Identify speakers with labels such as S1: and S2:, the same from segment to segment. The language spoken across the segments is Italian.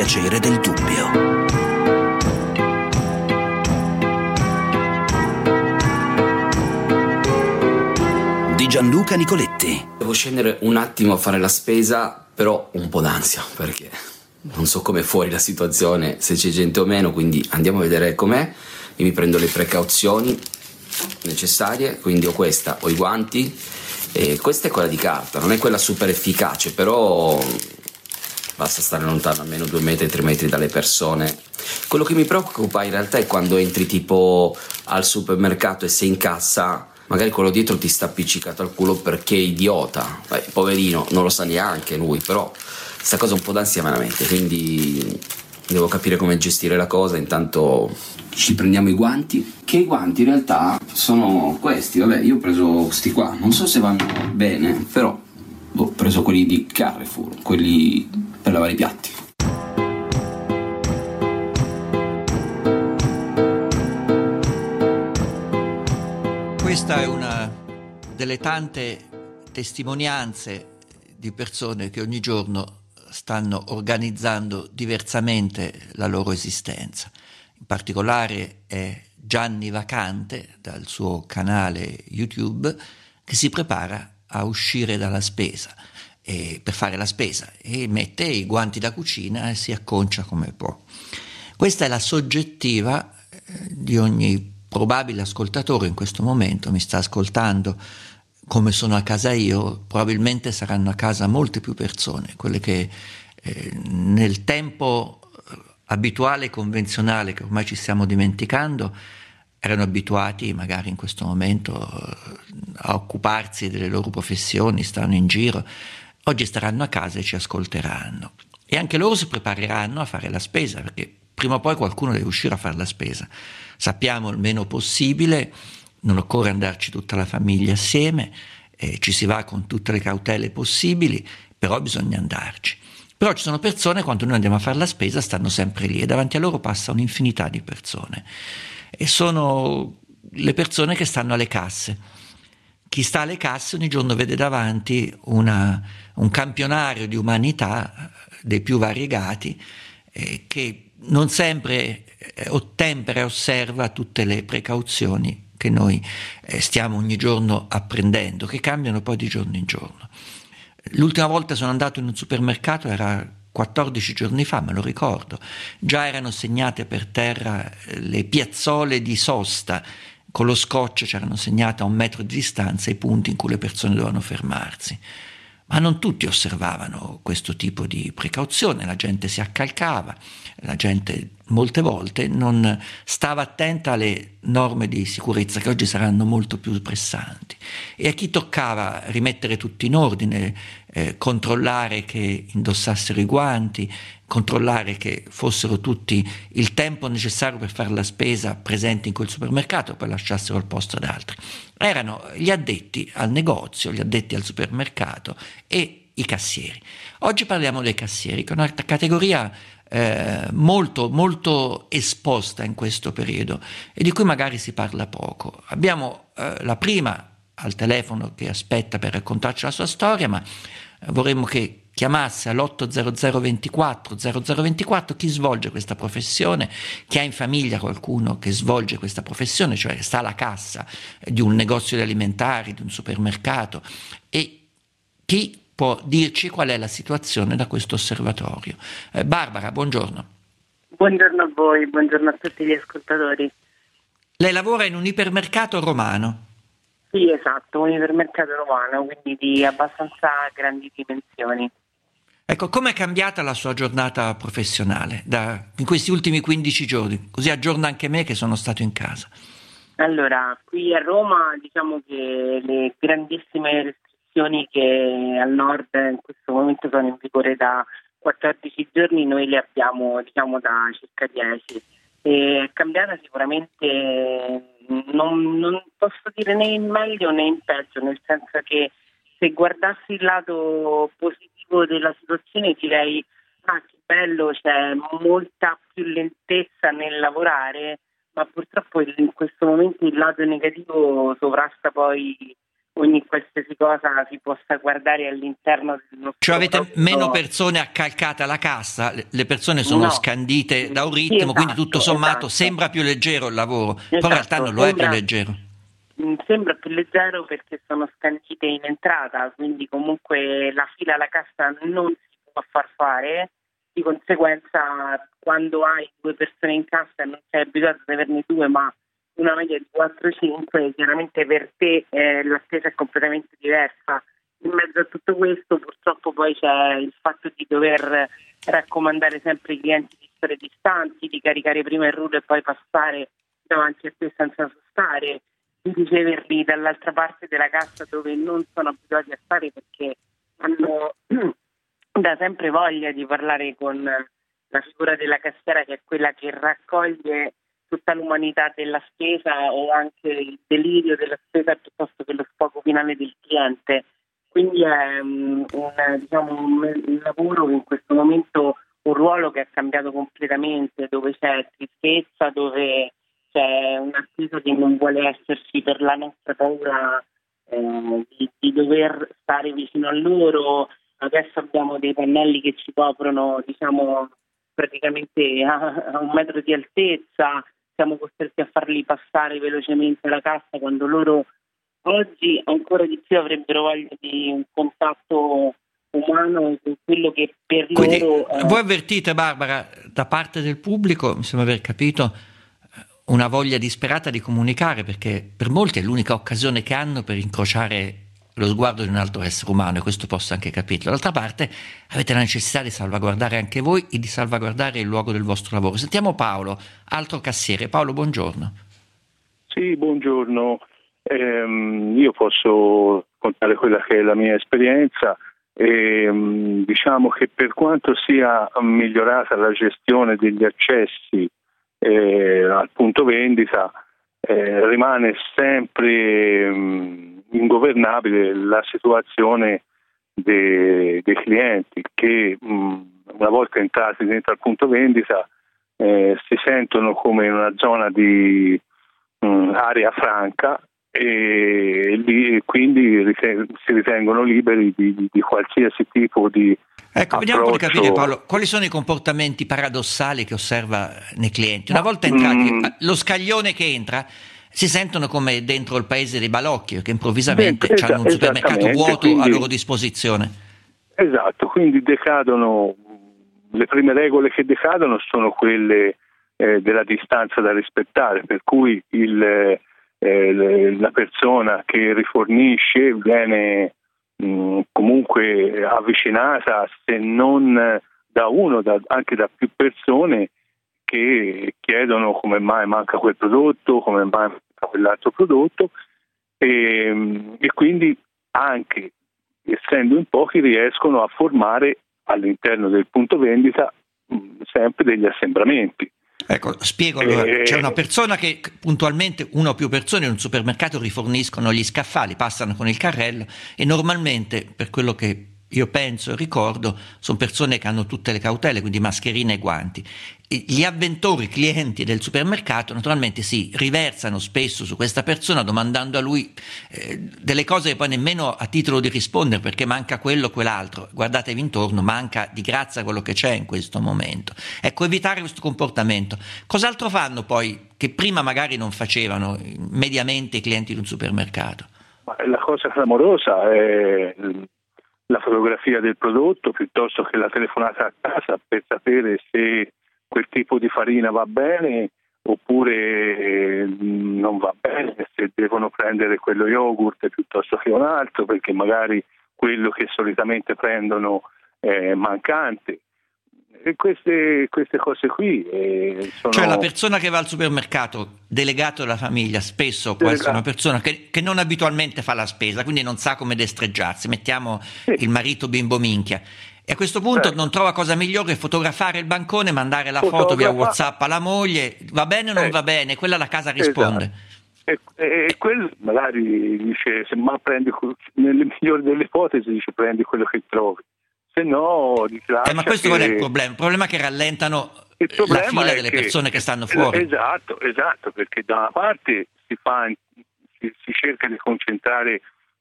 S1: piacere del dubbio. Di Gianluca Nicoletti.
S2: Devo scendere un attimo a fare la spesa, però un po' d'ansia, perché non so come fuori la situazione, se c'è gente o meno, quindi andiamo a vedere com'è. Io mi prendo le precauzioni necessarie, quindi ho questa, ho i guanti, e questa è quella di carta, non è quella super efficace, però basta stare lontano almeno 2 metri, 3 metri dalle persone. Quello che mi preoccupa in realtà è quando entri tipo al supermercato e sei in cassa, magari quello dietro ti sta appiccicato al culo perché è idiota. Beh, poverino, non lo sa neanche lui, però sta cosa un po' d'ansia veramente, quindi devo capire come gestire la cosa. Intanto ci prendiamo i guanti, che i guanti in realtà sono questi, vabbè, io ho preso questi qua, non so se vanno bene, però ho preso quelli di Carrefour, quelli per lavare i piatti.
S3: Questa è una delle tante testimonianze di persone che ogni giorno stanno organizzando diversamente la loro esistenza. In particolare è Gianni Vacante, dal suo canale YouTube, che si prepara a uscire dalla spesa per fare la spesa e mette i guanti da cucina e si acconcia come può. Questa è la soggettiva di ogni probabile ascoltatore. In questo momento mi sta ascoltando come sono a casa io, probabilmente saranno a casa molte più persone, quelle che nel tempo abituale e convenzionale che ormai ci stiamo dimenticando erano abituati magari in questo momento a occuparsi delle loro professioni, stanno in giro, oggi staranno a casa e ci ascolteranno e anche loro si prepareranno a fare la spesa, perché prima o poi qualcuno deve uscire a fare la spesa. Sappiamo il meno possibile, non occorre andarci tutta la famiglia assieme, ci si va con tutte le cautele possibili, però bisogna andarci. Però ci sono persone, quando noi andiamo a fare la spesa, stanno sempre lì e davanti a loro passa un'infinità di persone e sono le persone che stanno alle casse. Chi sta alle casse ogni giorno vede davanti un campionario di umanità dei più variegati che non sempre ottempera e osserva tutte le precauzioni che noi stiamo ogni giorno apprendendo, che cambiano poi di giorno in giorno. L'ultima volta sono andato in un supermercato, era 14 giorni fa, me lo ricordo, già erano segnate per terra le piazzole di sosta, con lo scotch c'erano segnate a 1 metro di distanza i punti in cui le persone dovevano fermarsi. Ma non tutti osservavano questo tipo di precauzione, la gente si accalcava, la gente molte volte non stava attenta alle norme di sicurezza che oggi saranno molto più pressanti. E a chi toccava rimettere tutto in ordine, controllare che indossassero i guanti, controllare che fossero tutti il tempo necessario per fare la spesa presenti in quel supermercato, poi lasciassero il posto ad altri. Erano gli addetti al negozio, gli addetti al supermercato e i cassieri. Oggi parliamo dei cassieri, che è una categoria molto molto esposta in questo periodo e di cui magari si parla poco. Abbiamo la prima al telefono che aspetta per raccontarci la sua storia, ma vorremmo che chiamasse all'800 24 0024 chi svolge questa professione, chi ha in famiglia qualcuno che svolge questa professione, cioè sta alla cassa di un negozio di alimentari, di un supermercato, e chi può dirci qual è la situazione da questo osservatorio. Barbara, buongiorno.
S4: Buongiorno a voi, buongiorno a tutti gli ascoltatori.
S3: Lei lavora in un ipermercato romano.
S4: Sì, esatto, un ipermercato romano, quindi di abbastanza grandi dimensioni.
S3: Ecco, com'è cambiata la sua giornata professionale in questi ultimi 15 giorni? Così aggiorna anche me che sono stato in casa.
S4: Allora, qui a Roma diciamo che le grandissime restrizioni che al nord in questo momento sono in vigore da 14 giorni, noi le abbiamo diciamo da circa 10. È cambiata sicuramente, non posso dire né in meglio né in peggio, nel senso che se guardassi il lato positivo della situazione direi che bello, c'è molta più lentezza nel lavorare, ma purtroppo in questo momento il lato negativo sovrasta poi ogni qualsiasi cosa si possa guardare all'interno del nostro
S3: Cioè avete
S4: proprio...
S3: meno persone accalcate alla cassa, le persone sono
S4: No.
S3: scandite da un
S4: Sì,
S3: ritmo, quindi
S4: esatto,
S3: tutto sommato
S4: esatto.
S3: sembra più leggero il lavoro, però in realtà non lo è più leggero.
S4: Sembra più leggero perché sono scandite in entrata, quindi comunque la fila alla cassa non si può far fare, di conseguenza quando hai 2 persone in cassa e non sei abituato ad averne 2 ma una media di 4-5, chiaramente per te l'attesa è completamente diversa. In mezzo a tutto questo purtroppo poi c'è il fatto di dover raccomandare sempre ai clienti di stare distanti, di caricare prima il rullo e poi passare davanti a te senza sostare, di riceverli dall'altra parte della cassa dove non sono abituati a stare perché hanno da sempre voglia di parlare con la figura della cassiera, che è quella che raccoglie tutta l'umanità della spesa o anche il delirio della spesa piuttosto che lo sfogo finale del cliente. Quindi è un lavoro che in questo momento, un ruolo che è cambiato completamente, dove c'è tristezza, dove c'è un'attesa che non vuole esserci per la nostra paura di dover stare vicino a loro. Adesso abbiamo dei pannelli che ci coprono, diciamo, praticamente a 1 metro di altezza, siamo costretti a farli passare velocemente alla cassa quando loro oggi ancora di più avrebbero voglia di un contatto umano con quello che per
S3: Quindi,
S4: loro...
S3: voi avvertite, Barbara, da parte del pubblico, mi sembra aver capito, una voglia disperata di comunicare, perché per molti è l'unica occasione che hanno per incrociare lo sguardo di un altro essere umano, e questo posso anche capirlo. D'altra parte avete la necessità di salvaguardare anche voi e di salvaguardare il luogo del vostro lavoro. Sentiamo Paolo, altro cassiere. Paolo, buongiorno.
S5: Sì, buongiorno. Io posso contare quella che è la mia esperienza e diciamo che per quanto sia migliorata la gestione degli accessi al punto vendita, rimane sempre ingovernabile la situazione dei clienti che una volta entrati dentro al punto vendita si sentono come in una zona di area franca e lì quindi si ritengono liberi di qualsiasi tipo di
S3: Ecco, vediamo un po' di
S5: approccio.
S3: capire, Paolo, quali sono i comportamenti paradossali che osserva nei clienti. Una volta entrati, lo scaglione che entra, si sentono come dentro il paese dei balocchi, perché improvvisamente hanno un supermercato vuoto
S5: quindi,
S3: a loro disposizione.
S5: Esatto, quindi decadono, le prime regole che decadono sono quelle della distanza da rispettare, per cui la persona che rifornisce viene comunque avvicinata, se non da uno, anche da più persone che chiedono come mai manca quel prodotto, come mai manca quell'altro prodotto e quindi anche essendo in pochi riescono a formare all'interno del punto vendita sempre degli assembramenti.
S3: Ecco, spiego allora. C'è una persona che puntualmente, una o più persone in un supermercato riforniscono gli scaffali, passano con il carrello e normalmente, per quello che io penso e ricordo, sono persone che hanno tutte le cautele, quindi mascherine e guanti. E gli avventori, clienti del supermercato, naturalmente si riversano spesso su questa persona domandando a lui delle cose che poi nemmeno a titolo di rispondere, perché manca quello o quell'altro. Guardatevi intorno, manca di grazia quello che c'è in questo momento. Ecco, evitare questo comportamento. Cos'altro fanno poi che prima magari non facevano mediamente i clienti di un supermercato?
S5: La cosa clamorosa è la fotografia del prodotto piuttosto che la telefonata a casa per sapere se quel tipo di farina va bene oppure non va bene, se devono prendere quello yogurt piuttosto che un altro perché magari quello che solitamente prendono è mancante. E queste cose qui sono...
S3: Cioè la persona che va al supermercato, delegato dalla famiglia, spesso può essere una persona che non abitualmente fa la spesa, quindi non sa come destreggiarsi, mettiamo il marito bimbo minchia, e a questo punto non trova cosa migliore che fotografare il bancone, mandare la foto via WhatsApp alla moglie, va bene o non va bene, quella la casa risponde.
S5: E quello magari dice, se ma prendi, nelle migliori delle ipotesi dice prendi quello che trovi. Se no,
S3: ma questo non è il problema. Il problema è che rallentano la fila delle persone che stanno fuori.
S5: Esatto, perché da una parte si cerca di concentrare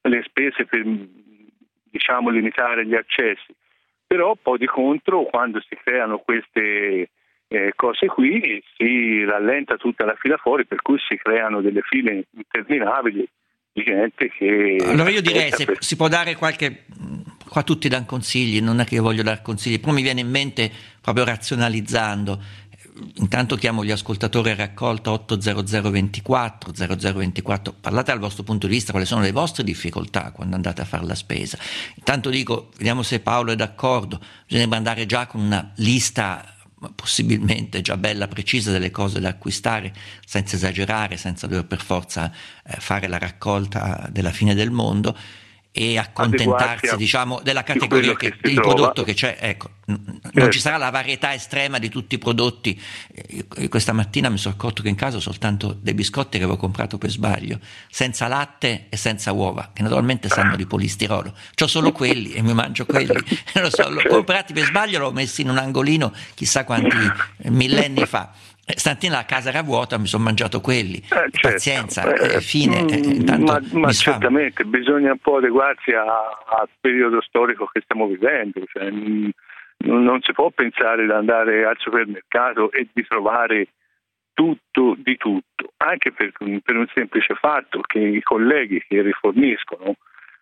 S5: le spese per, diciamo, limitare gli accessi. Però poi di contro, quando si creano queste cose qui, si rallenta tutta la fila fuori, per cui si creano delle file interminabili di gente che...
S3: Allora io direi, se si può dare qualche... Qua tutti danno consigli, non è che io voglio dare consigli, però mi viene in mente, proprio razionalizzando, intanto chiamo gli ascoltatori a raccolta 80024 0024, parlate dal vostro punto di vista, quali sono le vostre difficoltà quando andate a fare la spesa. Intanto dico, vediamo se Paolo è d'accordo, bisognerebbe andare già con una lista possibilmente già bella precisa delle cose da acquistare, senza esagerare, senza dover per forza fare la raccolta della fine del mondo, e accontentarsi, diciamo, della categoria del prodotto che c'è. Ecco, non ci sarà la varietà estrema di tutti i prodotti. Questa mattina mi sono accorto che in casa ho soltanto dei biscotti che avevo comprato per sbaglio, senza latte e senza uova, che naturalmente sanno di polistirolo. C'ho solo quelli e mi mangio quelli. Non lo so, l'ho comprati per sbaglio, l'ho messi in un angolino chissà quanti millenni fa. Stamattina la casa era vuota, mi sono mangiato quelli. Certo. Pazienza, fine.
S5: Ma certamente bisogna un po' adeguarsi al periodo storico che stiamo vivendo. Cioè, non si può pensare di andare al supermercato e di trovare tutto di tutto, anche per un semplice fatto che i colleghi che riforniscono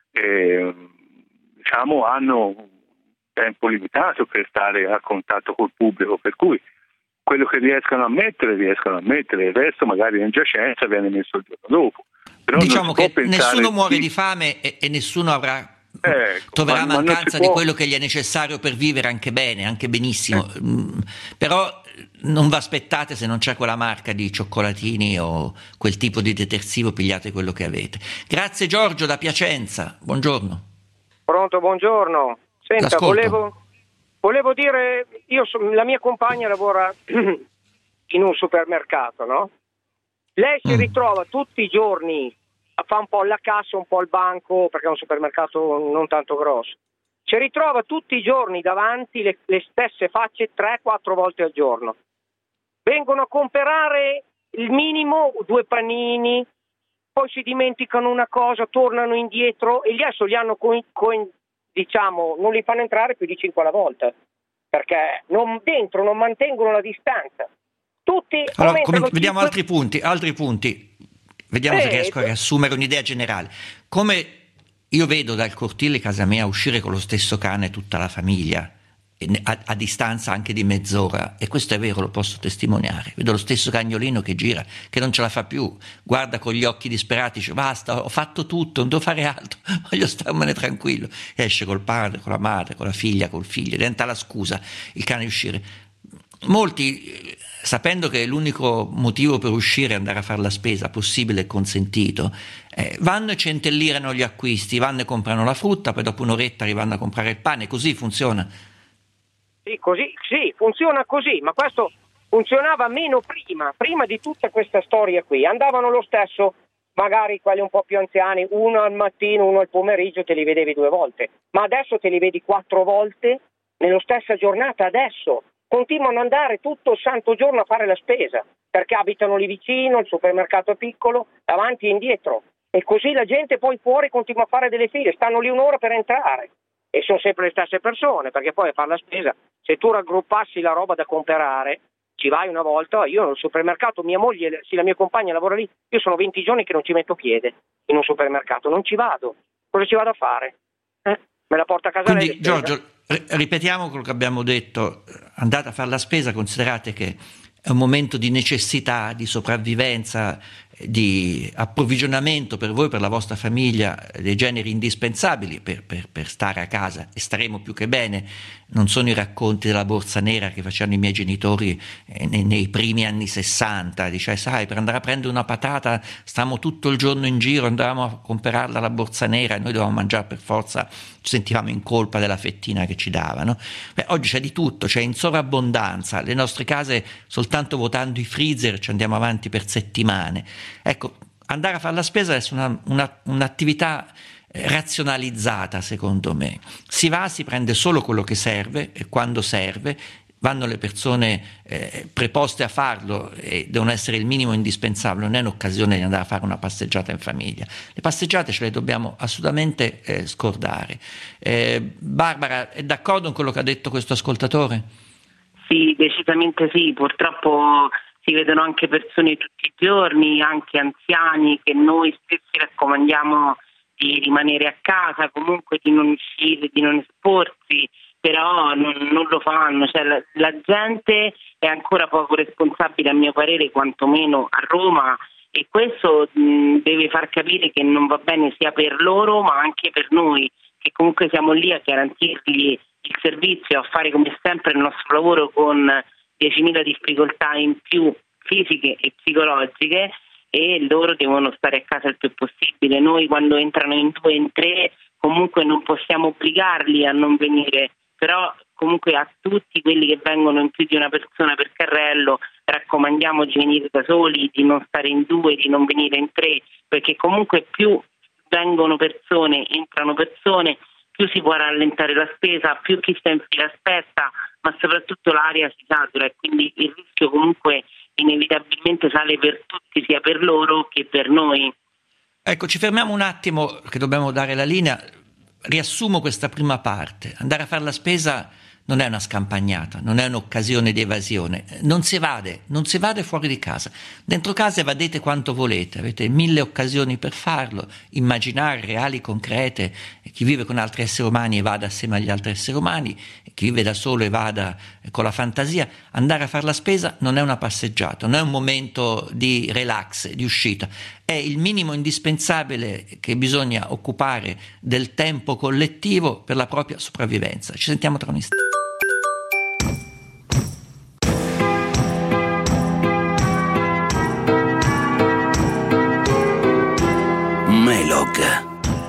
S5: diciamo, hanno tempo limitato per stare a contatto col pubblico, per cui quello che riescono a mettere, il resto magari in giacenza viene messo il giorno dopo. Però
S3: diciamo che nessuno muore di fame e nessuno troverà mancanza di quello che gli è necessario per vivere anche bene, anche benissimo. Però non vi aspettate, se non c'è quella marca di cioccolatini o quel tipo di detersivo, pigliate quello che avete. Grazie Giorgio da Piacenza, buongiorno.
S6: Pronto, buongiorno. Senta, volevo dire, la mia compagna lavora in un supermercato, no? Lei si ritrova tutti i giorni a fare un po' la cassa, un po' il banco, perché è un supermercato non tanto grosso. Si ritrova tutti i giorni davanti le stesse facce 3-4 volte al giorno. Vengono a comprare il minimo 2 panini, poi si dimenticano una cosa, tornano indietro e adesso li hanno diciamo, non li fanno entrare più di 5 alla volta, perché dentro non mantengono la distanza. Tutti
S3: allora, vediamo altri punti. Vediamo se riesco a riassumere un'idea generale. Come io vedo dal cortile di casa mia uscire con lo stesso cane tutta la famiglia, a distanza anche di mezz'ora, e questo è vero, lo posso testimoniare. Vedo lo stesso cagnolino che gira, che non ce la fa più, guarda con gli occhi disperati, dice basta, ho fatto tutto, non devo fare altro, voglio starmene tranquillo. Esce col padre, con la madre, con la figlia, col figlio, diventa la scusa il cane di uscire. Molti, sapendo che l'unico motivo per uscire è andare a fare la spesa possibile e consentito, vanno e centellirano gli acquisti, vanno e comprano la frutta, poi dopo un'oretta arrivano a comprare il pane. Così funziona.
S6: Sì, funziona così, ma questo funzionava meno prima di tutta questa storia qui. Andavano lo stesso, magari quelli un po' più anziani, uno al mattino, uno al pomeriggio, te li vedevi 2 volte, ma adesso te li vedi 4 volte nella stessa giornata. Adesso continuano ad andare tutto il santo giorno a fare la spesa, perché abitano lì vicino, il supermercato è piccolo, davanti e indietro, e così la gente poi fuori continua a fare delle file, stanno lì un'ora per entrare. E sono sempre le stesse persone, perché poi a fare la spesa, se tu raggruppassi la roba da comprare, ci vai una volta. Io nel supermercato, mia moglie, la mia compagna lavora lì, io sono 20 giorni che non ci metto piede in un supermercato, non ci vado. Cosa ci vado a fare? Me la porta a casa lei.
S3: Quindi Giorgio, ripetiamo quello che abbiamo detto: andate a fare la spesa, considerate che è un momento di necessità, di sopravvivenza, di approvvigionamento per voi, per la vostra famiglia, dei generi indispensabili per stare a casa, e staremo più che bene. Non sono i racconti della borsa nera che facevano i miei genitori nei primi anni 60, dice, sai, per andare a prendere una patata stavamo tutto il giorno in giro, andavamo a comprarla alla borsa nera e noi dovevamo mangiare per forza, ci sentivamo in colpa della fettina che ci davano. Oggi c'è di tutto, c'è in sovrabbondanza, le nostre case soltanto votando i freezer ci andiamo avanti per settimane. Ecco, andare a fare la spesa è un'attività razionalizzata, secondo me. Si va, si prende solo quello che serve e quando serve, vanno le persone preposte a farlo e devono essere il minimo indispensabile, non è un'occasione di andare a fare una passeggiata in famiglia. Le passeggiate ce le dobbiamo assolutamente scordare. Barbara, è d'accordo con quello che ha detto questo ascoltatore?
S4: Sì, decisamente sì, purtroppo si vedono anche persone tutti i giorni, anche anziani, che noi stessi raccomandiamo di rimanere a casa, comunque di non uscire, di non esporsi, però non lo fanno, cioè la gente è ancora poco responsabile a mio parere, quantomeno a Roma, e questo deve far capire che non va bene sia per loro ma anche per noi, che comunque siamo lì a garantirgli il servizio, a fare come sempre il nostro lavoro con 10.000 difficoltà in più fisiche e psicologiche, e loro devono stare a casa il più possibile. Noi quando entrano in 2 in 3 comunque non possiamo obbligarli a non venire, però comunque a tutti quelli che vengono in più di una persona per carrello raccomandiamo di venire da soli, di non stare in 2, di non venire in 3, perché comunque più vengono persone, entrano persone, più si può rallentare la spesa, più chi sta in fila aspetta, ma soprattutto l'area si satura e quindi il rischio comunque inevitabilmente sale per tutti, sia per loro che per noi.
S3: Ecco, ci fermiamo un attimo che dobbiamo dare la linea. Riassumo questa prima parte. Andare a fare la spesa non è una scampagnata, non è un'occasione di evasione, non si evade fuori di casa. Dentro casa evadete quanto volete, avete 1000 occasioni per farlo, immaginare reali, concrete, chi vive con altri esseri umani evada assieme agli altri esseri umani, chi vive da solo evada con la fantasia. Andare a fare la spesa non è una passeggiata, non è un momento di relax, di uscita, è il minimo indispensabile che bisogna occupare del tempo collettivo per la propria sopravvivenza. Ci sentiamo tra un istante.
S1: Melog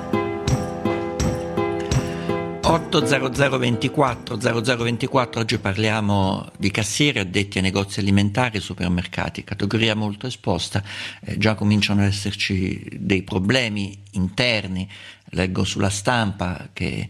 S3: 800 24 0024. Oggi parliamo di cassieri addetti ai negozi alimentari e supermercati, categoria molto esposta. Già cominciano ad esserci dei problemi interni. Leggo sulla stampa che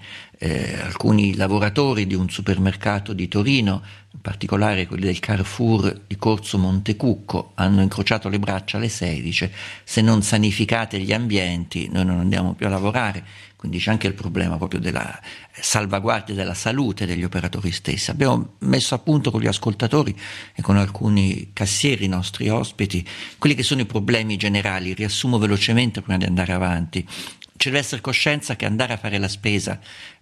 S3: alcuni lavoratori di un supermercato di Torino, in particolare quelli del Carrefour di Corso Montecucco, hanno incrociato le braccia alle 6, dice: se non sanificate gli ambienti noi non andiamo più a lavorare. Quindi c'è anche il problema proprio della salvaguardia della salute degli operatori stessi. Abbiamo messo a punto con gli ascoltatori e con alcuni cassieri, i nostri ospiti, quelli che sono i problemi generali. Riassumo velocemente prima di andare avanti. Ci deve essere coscienza che andare a fare la spesa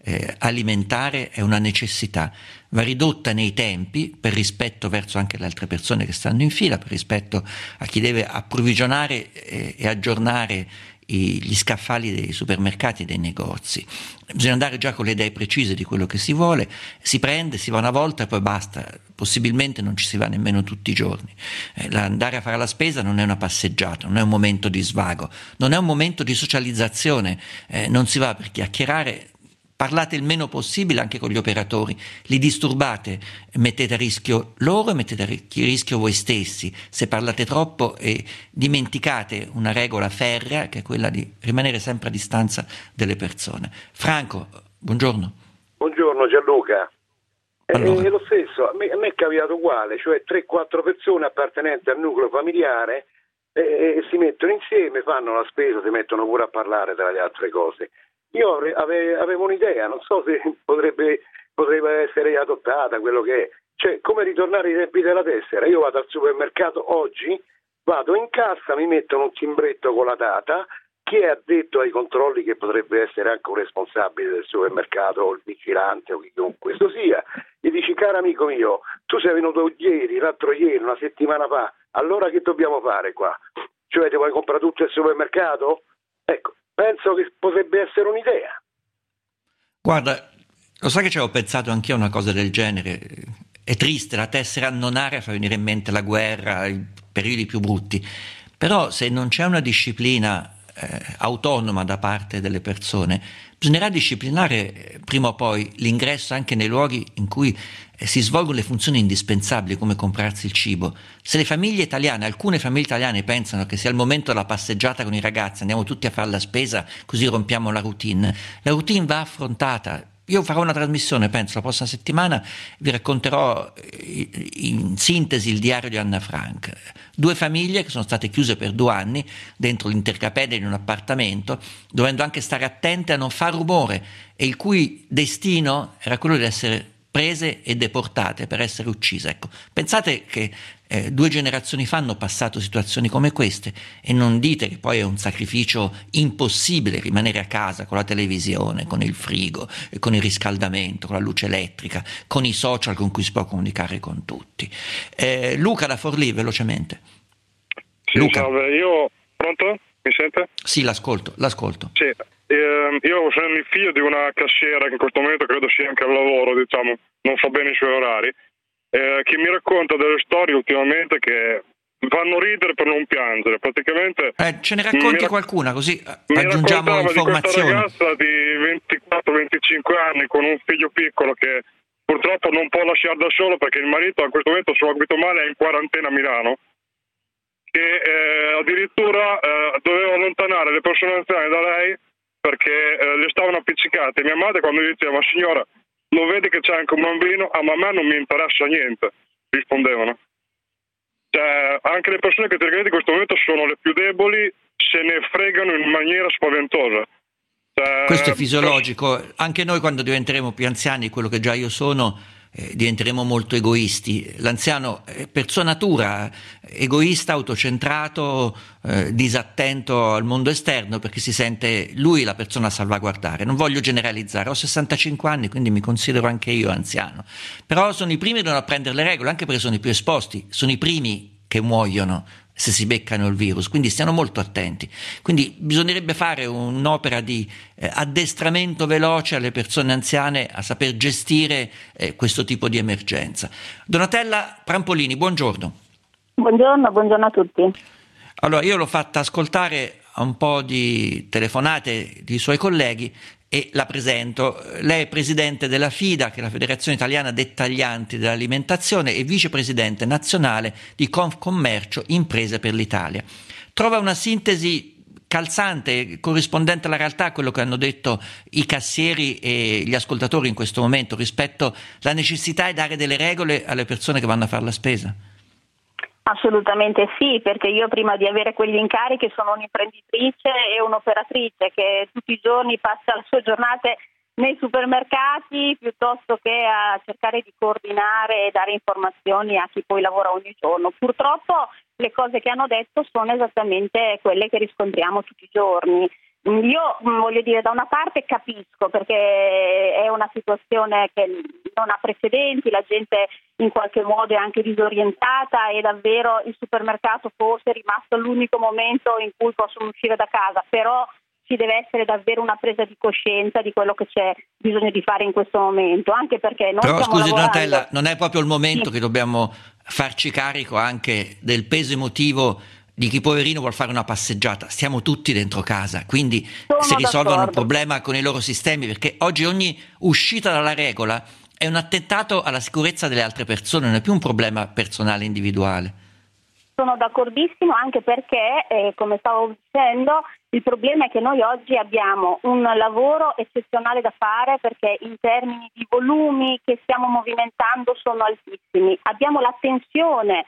S3: alimentare è una necessità, va ridotta nei tempi per rispetto verso anche le altre persone che stanno in fila, per rispetto a chi deve approvvigionare e aggiornare gli scaffali dei supermercati e dei negozi. Bisogna andare già con le idee precise di quello che si vuole, si prende, si va una volta e poi basta, possibilmente non ci si va nemmeno tutti i giorni. Andare a fare la spesa non è una passeggiata, non è un momento di svago, non è un momento di socializzazione, non si va per chiacchierare. Parlate il meno possibile anche con gli operatori, li disturbate, mettete a rischio loro e mettete a rischio voi stessi se parlate troppo e dimenticate una regola ferrea che è quella di rimanere sempre a distanza delle persone. Franco, buongiorno.
S7: Buongiorno Gianluca.
S3: Allora.
S7: È lo stesso, a me è capitato uguale, cioè 3-4 persone appartenenti al nucleo familiare si mettono insieme, fanno la spesa, si mettono pure a parlare tra le altre cose. Io avevo un'idea, non so se potrebbe essere adottata, quello che è, cioè come ritornare ai tempi della tessera. Io vado al supermercato oggi, vado in cassa, mi mettono un timbretto con la data, chi è addetto ai controlli, che potrebbe essere anche un responsabile del supermercato o il vigilante o chiunque questo sia, gli dici: caro amico mio, tu sei venuto ieri, l'altro ieri, una settimana fa, allora che dobbiamo fare qua? Cioè ti vuoi comprare tutto il supermercato? Ecco, penso che potrebbe essere un'idea.
S3: Guarda, lo sai che ci avevo pensato anch'io a una cosa del genere. È triste, la tessera annonaria fa venire in mente la guerra, i periodi più brutti, però se non c'è una disciplina autonoma da parte delle persone, bisognerà disciplinare prima o poi l'ingresso anche nei luoghi in cui si svolgono le funzioni indispensabili, come comprarsi il cibo. Se le famiglie italiane, alcune famiglie italiane, pensano che sia il momento della passeggiata con i ragazzi, andiamo tutti a fare la spesa così rompiamo la routine va affrontata. io farò una trasmissione, penso, la prossima settimana, vi racconterò in sintesi il diario di Anna Frank. 2 famiglie che sono state chiuse per 2 anni dentro l'intercapede di un appartamento, dovendo anche stare attente a non far rumore, e il cui destino era quello di essere prese e deportate per essere uccise. Ecco, pensate che 2 generazioni fa hanno passato situazioni come queste, e non dite che poi è un sacrificio impossibile rimanere a casa con la televisione, con il frigo, con il riscaldamento, con la luce elettrica, con i social con cui si può comunicare con tutti. Luca da Forlì, velocemente.
S8: Sì,
S3: Luca.
S8: salve, pronto? Mi sente?
S3: Sì, l'ascolto.
S8: Sì, io sono il figlio di una cassiera che in questo momento credo sia anche al lavoro, diciamo, non fa bene i suoi orari, che mi racconta delle storie ultimamente che fanno ridere per non piangere. Praticamente
S3: ce ne racconti qualcuna, così aggiungiamo informazioni.
S8: Mi raccontava di questa ragazza di 24-25 anni con un figlio piccolo che purtroppo non può lasciare da solo perché il marito a questo momento, se ho capito male, è in quarantena a Milano, che addirittura doveva allontanare le persone anziane da lei perché le stavano appiccicate. Mia madre, quando gli diceva: ma signora, lo vedi che c'è anche un bambino? Ah, ma a me non mi interessa niente, rispondevano. Cioè, anche le persone che teoricamente in questo momento sono le più deboli se ne fregano in maniera spaventosa.
S3: Questo è fisiologico. Anche noi, quando diventeremo più anziani, quello che già io sono, diventeremo molto egoisti. L'anziano è per sua natura egoista, autocentrato, disattento al mondo esterno, perché si sente lui la persona a salvaguardare. Non voglio generalizzare, ho 65 anni, quindi mi considero anche io anziano, però sono i primi a non apprendere le regole, anche perché sono i più esposti, sono i primi che muoiono se si beccano il virus, quindi stiano molto attenti. Quindi bisognerebbe fare un'opera di addestramento veloce alle persone anziane a saper gestire questo tipo di emergenza. Donatella Prampolini, buongiorno.
S9: Buongiorno a tutti.
S3: Allora, io l'ho fatta ascoltare a un po' di telefonate di suoi colleghi e la presento. Lei è presidente della FIDA, che è la Federazione Italiana Dettaglianti dell'Alimentazione, e vicepresidente nazionale di Confcommercio Imprese per l'Italia. Trova una sintesi calzante, corrispondente alla realtà, a quello che hanno detto i cassieri e gli ascoltatori in questo momento rispetto alla necessità di dare delle regole alle persone che vanno a fare la spesa?
S9: Assolutamente sì, perché io prima di avere quegli incarichi sono un'imprenditrice e un'operatrice che tutti i giorni passa le sue giornate nei supermercati piuttosto che a cercare di coordinare e dare informazioni a chi poi lavora ogni giorno. Purtroppo le cose che hanno detto sono esattamente quelle che riscontriamo tutti i giorni. Io voglio dire, da una parte capisco, perché è una situazione che non ha precedenti, la gente in qualche modo è anche disorientata e davvero il supermercato forse è rimasto l'unico momento in cui possono uscire da casa, però ci deve essere davvero una presa di coscienza di quello che c'è bisogno di fare in questo momento, anche perché noi
S3: però
S9: stiamo
S3: scusi
S9: lavorando...
S3: Donatella, non è proprio il momento che dobbiamo farci carico anche del peso emotivo di chi poverino vuol fare una passeggiata? Stiamo tutti dentro casa, quindi si risolvono il problema con i loro sistemi, perché oggi ogni uscita dalla regola è un attentato alla sicurezza delle altre persone, non è più un problema personale individuale.
S9: Sono d'accordissimo, anche perché, come stavo dicendo, il problema è che noi oggi abbiamo un lavoro eccezionale da fare, perché in termini di volumi che stiamo movimentando sono altissimi. Abbiamo la tensione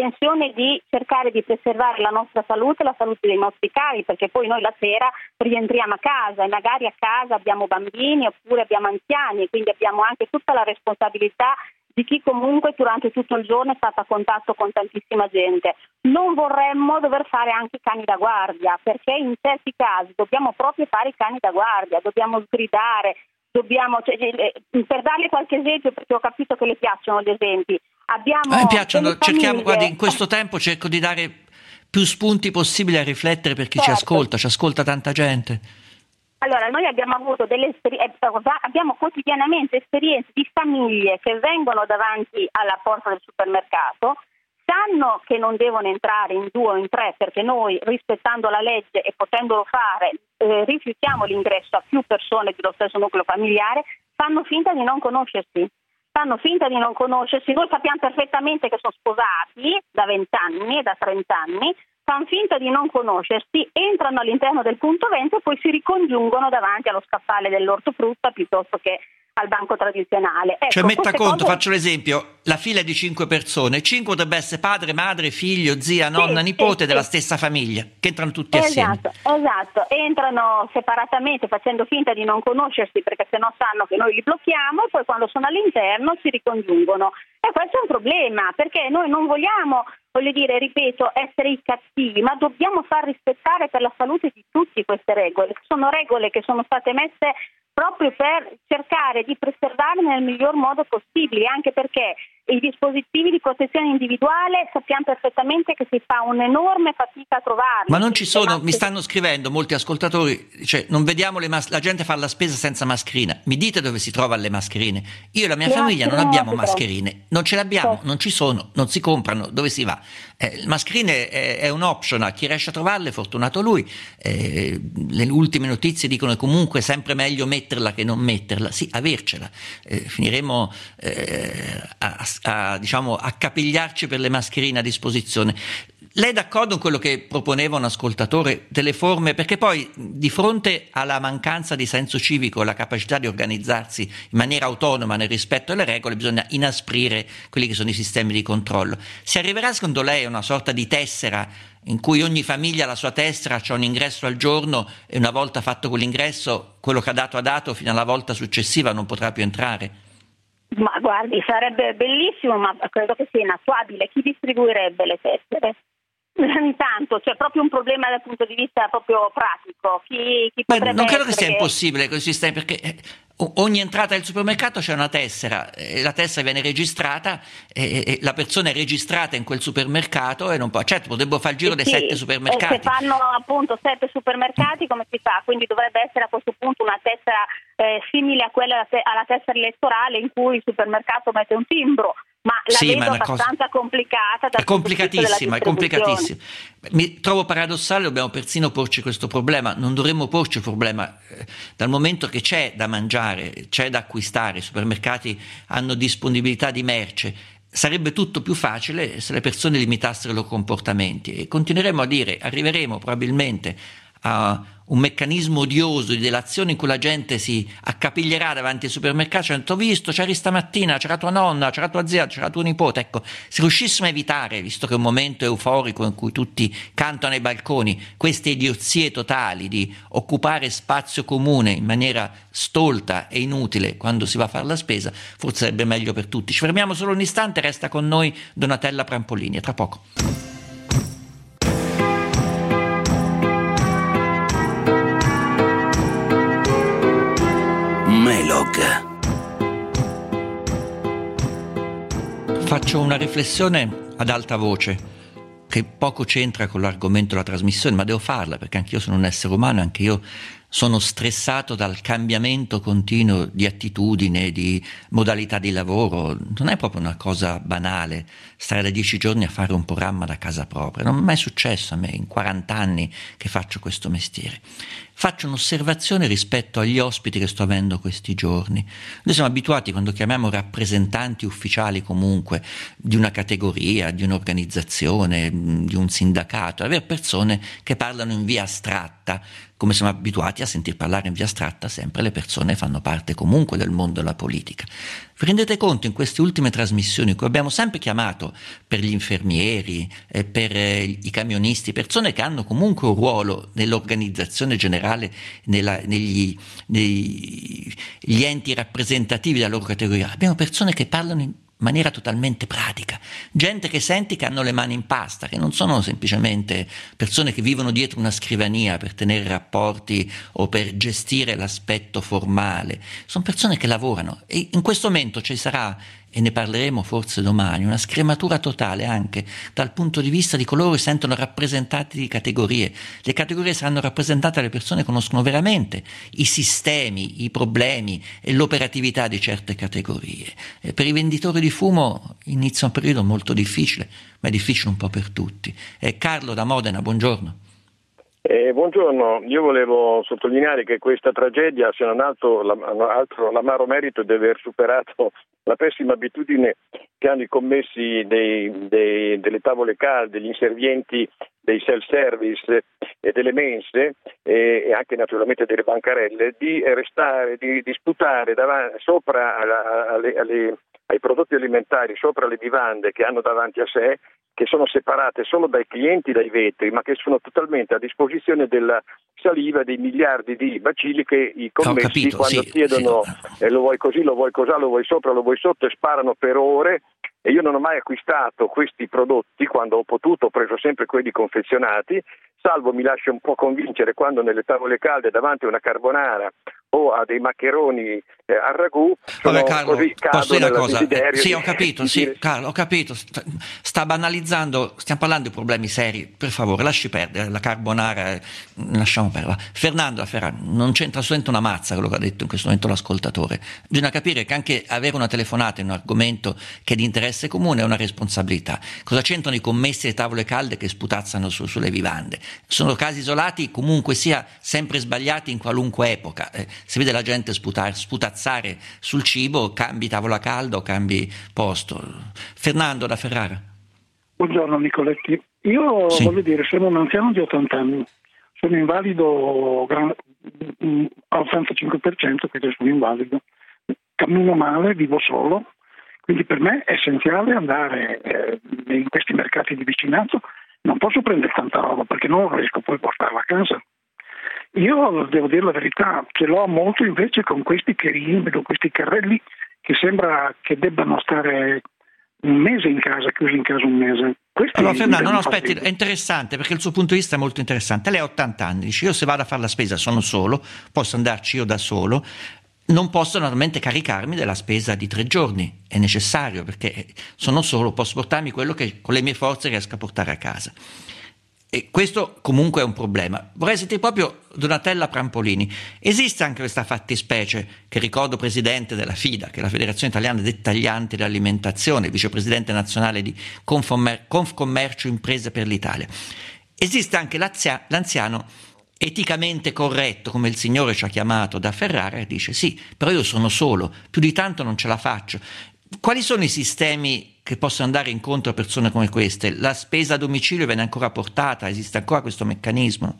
S9: di cercare di preservare la nostra salute e la salute dei nostri cari, perché poi noi la sera rientriamo a casa e magari a casa abbiamo bambini oppure abbiamo anziani, e quindi abbiamo anche tutta la responsabilità di chi comunque durante tutto il giorno è stato a contatto con tantissima gente. Non vorremmo dover fare anche i cani da guardia, perché in certi casi dobbiamo proprio fare i cani da guardia, dobbiamo sgridare, per darle qualche esempio, perché ho capito che le piacciono gli esempi.
S3: Mi piacciono, cerchiamo, guardi, in questo tempo cerco di dare più spunti possibili a riflettere per chi ci ascolta tanta gente.
S9: Allora, noi abbiamo avuto abbiamo quotidianamente esperienze di famiglie che vengono davanti alla porta del supermercato, sanno che non devono entrare in 2 o in 3 perché noi, rispettando la legge e potendolo fare, rifiutiamo l'ingresso a più persone dello stesso nucleo familiare, fanno finta di non conoscersi. Noi sappiamo perfettamente che sono sposati da 20 anni e da 30 anni, fanno finta di non conoscersi, entrano all'interno del punto 20 e poi si ricongiungono davanti allo scaffale dell'ortofrutta piuttosto che al banco tradizionale. Ecco,
S3: cioè metta conto,
S9: cose...
S3: faccio l'esempio, la fila è di 5 persone, 5 dovrebbe essere padre, madre, figlio, zia, nonna, nipote della stessa famiglia, che entrano tutti assieme.
S9: Esatto, entrano separatamente facendo finta di non conoscersi perché sennò sanno che noi li blocchiamo, e poi quando sono all'interno si ricongiungono. E questo è un problema, perché noi non vogliamo, voglio dire, ripeto, essere i cattivi, ma dobbiamo far rispettare per la salute di tutti queste regole. Sono regole che sono state messe proprio per cercare di preservarle nel miglior modo possibile, anche perché i dispositivi di protezione individuale sappiamo perfettamente che si fa un'enorme fatica a trovarli.
S3: Ma non ci sono, mi stanno scrivendo molti ascoltatori, cioè non vediamo la gente fa la spesa senza mascherina, mi dite dove si trovano le mascherine? Io e la mia famiglia non abbiamo mascherine, non ce le abbiamo, non ci sono, non si comprano, dove si va? Le mascherine è un optional, chi riesce a trovarle fortunato lui, le ultime notizie dicono che comunque è sempre meglio metterla che non metterla, sì, avercela, finiremo diciamo accapigliarci per le mascherine a disposizione. Lei è d'accordo con quello che proponeva un ascoltatore delle forme? Perché poi di fronte alla mancanza di senso civico, la capacità di organizzarsi in maniera autonoma nel rispetto delle regole, bisogna inasprire quelli che sono i sistemi di controllo. Si arriverà secondo lei a una sorta di tessera in cui ogni famiglia ha la sua tessera, c'è un ingresso al giorno e una volta fatto quell'ingresso, quello che ha dato fino alla volta successiva non potrà più entrare?
S9: Ma guardi, sarebbe bellissimo, ma credo che sia inattuabile. Chi distribuirebbe le tessere? Intanto c'è proprio un problema dal punto di vista proprio pratico. Chi potrebbe
S3: non credo che sia impossibile con i sistemi, perché ogni entrata del supermercato c'è una tessera, la tessera viene registrata e la persona è registrata in quel supermercato e non può, certo potrebbero fare il giro dei 7 supermercati.
S9: Se fanno appunto 7 supermercati, come si fa? Quindi dovrebbe essere a questo punto una tessera simile a quella alla tessera elettorale in cui il supermercato mette un timbro. Ma la vedo abbastanza complicata.
S3: È complicatissima. Mi trovo paradossale, dobbiamo persino porci questo problema. Non dovremmo porci il problema dal momento che c'è da mangiare, c'è da acquistare, i supermercati hanno disponibilità di merce. Sarebbe tutto più facile se le persone limitassero i loro comportamenti, e continueremo a dire, arriveremo probabilmente a un meccanismo odioso di delazione in cui la gente si accapiglierà davanti ai supermercati, ho visto, c'eri stamattina, c'era tua nonna, c'era tua zia, c'era tuo nipote. Ecco, se riuscissimo a evitare, visto che è un momento euforico in cui tutti cantano ai balconi, queste idiozie totali di occupare spazio comune in maniera stolta e inutile quando si va a fare la spesa, forse sarebbe meglio per tutti. Ci fermiamo solo un istante, resta con noi Donatella Prampolini, a tra poco.
S1: Melog.
S3: Faccio una riflessione ad alta voce che poco c'entra con l'argomento della trasmissione, ma devo farla perché anch'io sono un essere umano, anche io sono stressato dal cambiamento continuo di attitudine, di modalità di lavoro. Non è proprio una cosa banale stare da 10 giorni a fare un programma da casa propria. Non è mai successo a me in 40 anni che faccio questo mestiere. Faccio un'osservazione rispetto agli ospiti che sto avendo questi giorni. Noi siamo abituati, quando chiamiamo rappresentanti ufficiali comunque di una categoria, di un'organizzazione, di un sindacato, ad avere persone che parlano in via astratta, come siamo abituati a sentir parlare in via astratta sempre le persone che fanno parte comunque del mondo della politica. Vi rendete conto in queste ultime trasmissioni in cui abbiamo sempre chiamato per gli infermieri, per i camionisti, persone che hanno comunque un ruolo nell'organizzazione generale, negli enti rappresentativi della loro categoria, abbiamo persone che parlano in maniera totalmente pratica, gente che senti che hanno le mani in pasta, che non sono semplicemente persone che vivono dietro una scrivania per tenere rapporti o per gestire l'aspetto formale, sono persone che lavorano, e in questo momento ci sarà, e ne parleremo forse domani, una scrematura totale anche dal punto di vista di coloro che sentono rappresentati di categorie. Le categorie saranno rappresentate dalle persone che conoscono veramente i sistemi, i problemi e l'operatività di certe categorie. Per i venditori di fumo inizia un periodo molto difficile, ma è difficile un po' per tutti. Carlo da Modena, buongiorno.
S10: Buongiorno, io volevo sottolineare che questa tragedia sia un altro l'amaro merito di aver superato la pessima abitudine che hanno i commessi delle tavole calde, gli inservienti dei self-service e delle mense e anche naturalmente delle bancarelle di sputare sopra ai prodotti alimentari, sopra le vivande che hanno davanti a sé, che sono separate solo dai clienti, dai vetri, ma che sono totalmente a disposizione della saliva dei miliardi di bacilli che i commessi chiedono lo vuoi così, lo vuoi cosà, lo vuoi sopra, lo vuoi sotto e sparano per ore. E io non ho mai acquistato questi prodotti, quando ho potuto ho preso sempre quelli confezionati, salvo mi lascia un po' convincere quando nelle tavole calde davanti a una carbonara o a dei maccheroni al ragù sono
S3: Carlo,
S10: così
S3: posso dire una cosa? Sì,
S10: ho
S3: capito, Carlo, ho capito. Sta banalizzando, stiamo parlando di problemi seri, per favore, lasci perdere la carbonara, lasciamo perdere. Fernando Ferrara, non c'entra assolutamente una mazza quello che ha detto in questo momento l'ascoltatore. Bisogna capire che anche avere una telefonata in un argomento che è di interesse comune è una responsabilità. Cosa c'entrano i commessi e le tavole calde che sputazzano sulle vivande? Sono casi isolati, comunque sia sempre sbagliati in qualunque epoca. Se vede la gente sputazzare sul cibo, cambi tavola calda o cambi posto. Fernando da Ferrara.
S11: Buongiorno Nicoletti. Io voglio dire, sono un anziano di 80 anni, sono invalido al 85%, quindi sono invalido, cammino male, vivo solo, quindi per me è essenziale andare in questi mercati di vicinanza. Non posso prendere tanta roba perché non riesco poi a portarla a casa. Io devo dire la verità, ce l'ho molto invece con questi cherini, con questi carrelli che sembra che debbano stare un mese in casa, chiusi in casa un mese.
S3: Allora Fernando, aspetti, è interessante perché il suo punto di vista è molto interessante. Lei ha 80 anni, dice io se vado a fare la spesa sono solo, posso andarci io da solo, non posso naturalmente caricarmi della spesa di 3 giorni, è necessario perché sono solo, posso portarmi quello che con le mie forze riesco a portare a casa. E questo comunque è un problema. Vorrei sentire proprio Donatella Prampolini. Esiste anche questa fattispecie che ricordo presidente della FIDA, che è la Federazione Italiana dei Taglianti dell'Alimentazione, vicepresidente nazionale di Confcommercio Imprese per l'Italia. Esiste anche l'anziano eticamente corretto, come il signore ci ha chiamato da Ferrara, e dice sì, però io sono solo, più di tanto non ce la faccio. Quali sono i sistemi che possono andare incontro a persone come queste? La spesa a domicilio viene ancora portata? Esiste ancora questo meccanismo?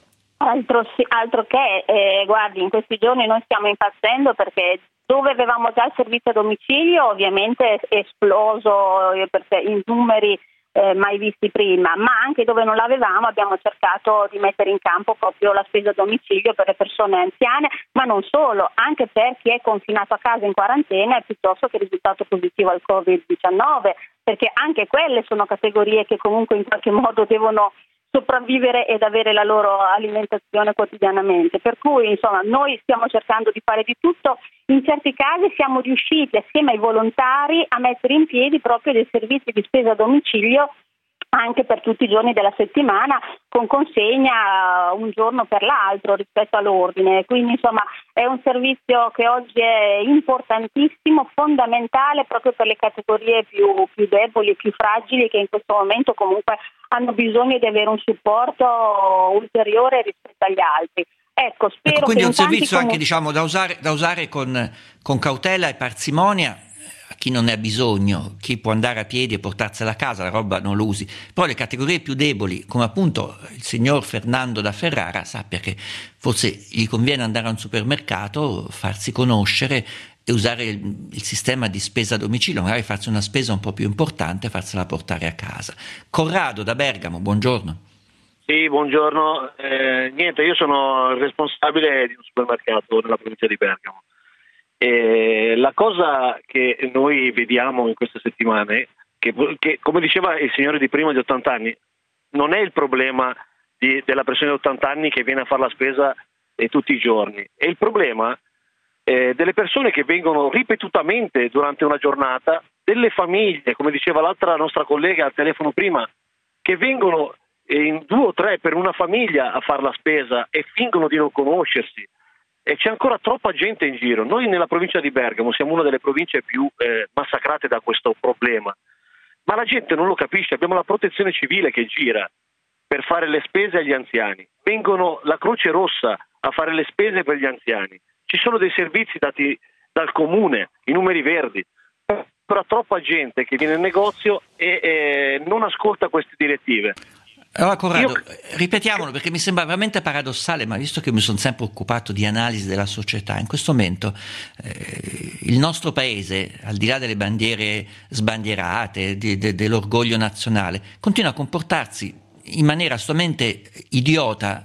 S9: Altro che, guardi, in questi giorni noi stiamo impazzendo perché dove avevamo già il servizio a domicilio ovviamente è esploso perché in numeri mai visti prima, ma anche dove non l'avevamo abbiamo cercato di mettere in campo proprio la spesa a domicilio per le persone anziane, ma non solo, anche per chi è confinato a casa in quarantena piuttosto che risultato positivo al Covid-19, perché anche quelle sono categorie che comunque in qualche modo devono sopravvivere ed avere la loro alimentazione quotidianamente. Per cui insomma noi stiamo cercando di fare di tutto. In certi casi siamo riusciti assieme ai volontari a mettere in piedi proprio dei servizi di spesa a domicilio anche per tutti i giorni della settimana, con consegna un giorno per l'altro rispetto all'ordine. Quindi insomma è un servizio che oggi è importantissimo, fondamentale proprio per le categorie più deboli e più fragili che in questo momento comunque hanno bisogno di avere un supporto ulteriore rispetto agli altri. Ecco, spero
S3: quindi
S9: che
S3: è un servizio anche diciamo da usare con cautela e parsimonia. Chi non ne ha bisogno, chi può andare a piedi e portarsela a casa, la roba non lo usi. Però le categorie più deboli, come appunto il signor Fernando da Ferrara, sappia che forse gli conviene andare a un supermercato, farsi conoscere e usare il sistema di spesa a domicilio, magari farsi una spesa un po' più importante e farsela portare a casa. Corrado da Bergamo, buongiorno.
S12: Sì, buongiorno. Niente, io sono il responsabile di un supermercato nella provincia di Bergamo. La cosa che noi vediamo in queste settimane, che come diceva il signore di prima di 80 anni, non è il problema della persona di 80 anni che viene a fare la spesa tutti i giorni, è il problema delle persone che vengono ripetutamente durante una giornata, delle famiglie, come diceva l'altra nostra collega al telefono prima, che vengono in 2 o 3 per una famiglia a fare la spesa e fingono di non conoscersi. E c'è ancora troppa gente in giro. Noi nella provincia di Bergamo siamo una delle province più massacrate da questo problema, ma la gente non lo capisce. Abbiamo la protezione civile che gira per fare le spese agli anziani. vengono la Croce Rossa a fare le spese per gli anziani, ci sono dei servizi dati dal comune, i numeri verdi, però troppa gente che viene in negozio e non ascolta queste direttive.
S3: Allora Corrado, ripetiamolo perché mi sembra veramente paradossale, ma visto che mi sono sempre occupato di analisi della società, in questo momento il nostro paese, al di là delle bandiere sbandierate, dell'orgoglio nazionale, continua a comportarsi in maniera assolutamente idiota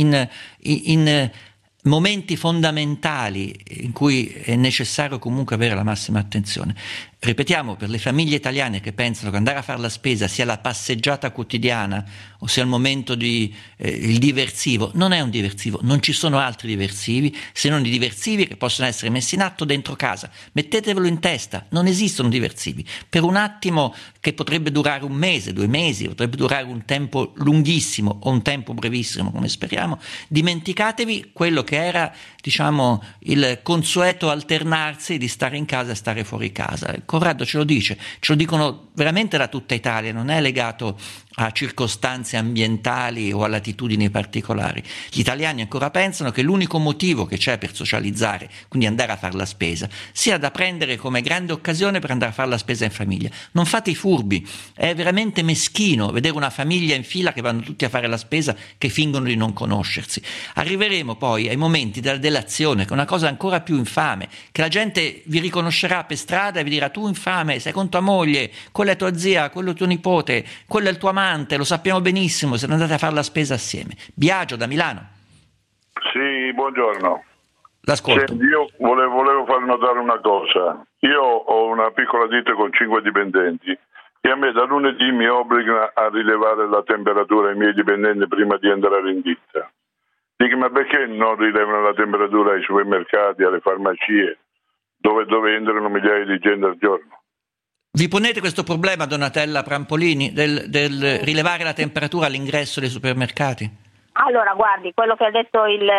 S3: in momenti fondamentali in cui è necessario comunque avere la massima attenzione. Ripetiamo, per le famiglie italiane che pensano che andare a fare la spesa sia la passeggiata quotidiana o sia il momento il diversivo, non è un diversivo, non ci sono altri diversivi se non i diversivi che possono essere messi in atto dentro casa. Mettetevelo in testa, non esistono diversivi. Per un attimo che potrebbe durare 1 mese, 2 mesi, potrebbe durare un tempo lunghissimo o un tempo brevissimo, come speriamo, dimenticatevi quello che era, diciamo, il consueto alternarsi di stare in casa e stare fuori casa. Corrado ce lo dice, ce lo dicono veramente da tutta Italia, non è legato a circostanze ambientali o a latitudini particolari. Gli italiani ancora pensano che l'unico motivo che c'è per socializzare, quindi andare a fare la spesa, sia da prendere come grande occasione per andare a fare la spesa in famiglia. Non fate i furbi, è veramente meschino vedere una famiglia in fila che vanno tutti a fare la spesa, che fingono di non conoscersi. Arriveremo poi ai momenti della delazione, che è una cosa ancora più infame, che la gente vi riconoscerà per strada e vi dirà: tu infame, sei con tua moglie, quella è tua zia, quello è tuo nipote, quello è il tuo amante, lo sappiamo benissimo, se andate a fare la spesa assieme. Biagio da Milano.
S13: Sì, buongiorno.
S3: L'ascolto.
S13: Io volevo far notare una cosa. Io ho una piccola ditta con 5 dipendenti e a me da lunedì mi obbliga a rilevare la temperatura ai miei dipendenti prima di entrare in ditta. Dico, ma perché non rilevano la temperatura ai supermercati, alle farmacie, dove entrano migliaia di gente al giorno?
S3: Vi ponete questo problema, Donatella Prampolini, del rilevare la temperatura all'ingresso dei supermercati?
S9: Allora, guardi, quello che ha detto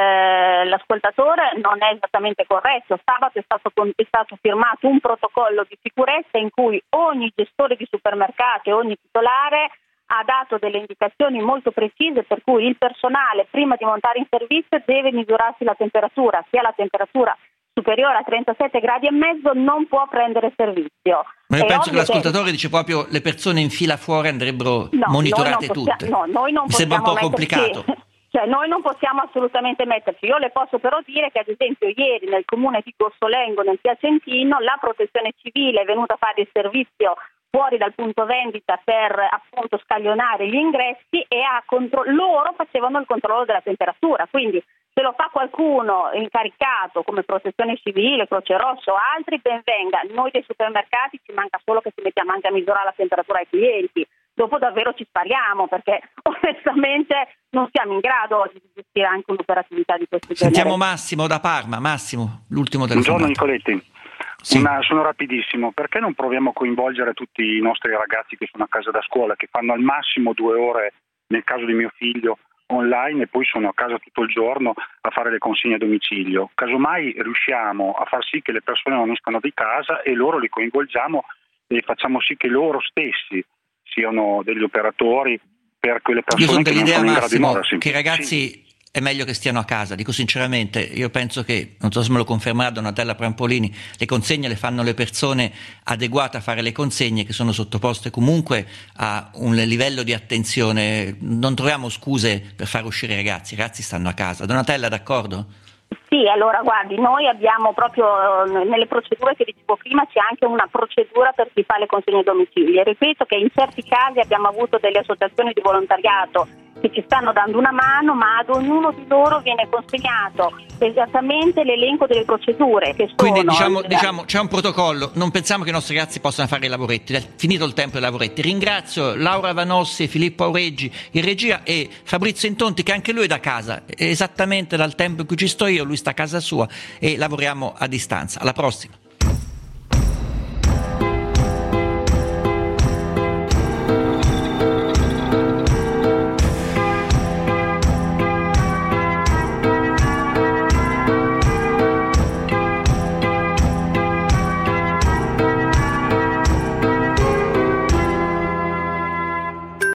S9: l'ascoltatore non è esattamente corretto. Sabato è stato firmato un protocollo di sicurezza in cui ogni gestore di supermercato e ogni titolare ha dato delle indicazioni molto precise, per cui il personale prima di montare in servizio deve misurarsi la temperatura, sia la temperatura superiore a 37 gradi e mezzo non può prendere servizio.
S3: Ma io penso che l'ascoltatore dice proprio le persone in fila fuori andrebbero monitorate tutte.
S9: No, noi non
S3: mi sembra un po' complicato.
S9: Cioè, noi non possiamo assolutamente metterci. Io le posso però dire che ad esempio ieri nel comune di Gossolengo, nel Piacentino, la protezione civile è venuta a fare il servizio fuori dal punto vendita per appunto scaglionare gli ingressi e loro facevano il controllo della temperatura, quindi se lo fa qualcuno incaricato come protezione civile, Croce Rossa o altri, ben venga. Noi dei supermercati ci manca solo che ci mettiamo anche a misurare la temperatura ai clienti, dopo davvero ci spariamo perché onestamente non siamo in grado di gestire anche un'operatività di questo genere.
S3: Sentiamo Massimo da Parma. Massimo, l'ultimo telefonato.
S11: Buongiorno Nicoletti. Sì. Sono rapidissimo, perché non proviamo a coinvolgere tutti i nostri ragazzi che sono a casa da scuola, che fanno al massimo 2 ore, nel caso di mio figlio, online, e poi sono a casa tutto il giorno a fare le consegne a domicilio. Casomai riusciamo a far sì che le persone non escano di casa e loro li coinvolgiamo e facciamo sì che loro stessi siano degli operatori per quelle persone che non sono in grado di muoversi.
S3: Che i ragazzi è meglio che stiano a casa, dico sinceramente. Io penso che, non so se me lo confermerà Donatella Prampolini, le consegne le fanno le persone adeguate a fare le consegne, che sono sottoposte comunque a un livello di attenzione. Non troviamo scuse per far uscire i ragazzi stanno a casa. Donatella, d'accordo?
S9: Sì, allora guardi, noi abbiamo proprio nelle procedure che dicevo prima c'è anche una procedura per chi fa le consegne a domicilio. Ripeto che in certi casi abbiamo avuto delle associazioni di volontariato che ci stanno dando una mano, ma ad ognuno di loro viene consegnato esattamente l'elenco delle procedure che sono.
S3: Quindi diciamo c'è un protocollo, non pensiamo che i nostri ragazzi possano fare i lavoretti, è finito il tempo dei lavoretti. Ringrazio Laura Vanossi, Filippo Aureggi in regia e Fabrizio Intonti, che anche lui è da casa, esattamente dal tempo in cui ci sto io, lui sta a casa sua e lavoriamo a distanza. Alla prossima.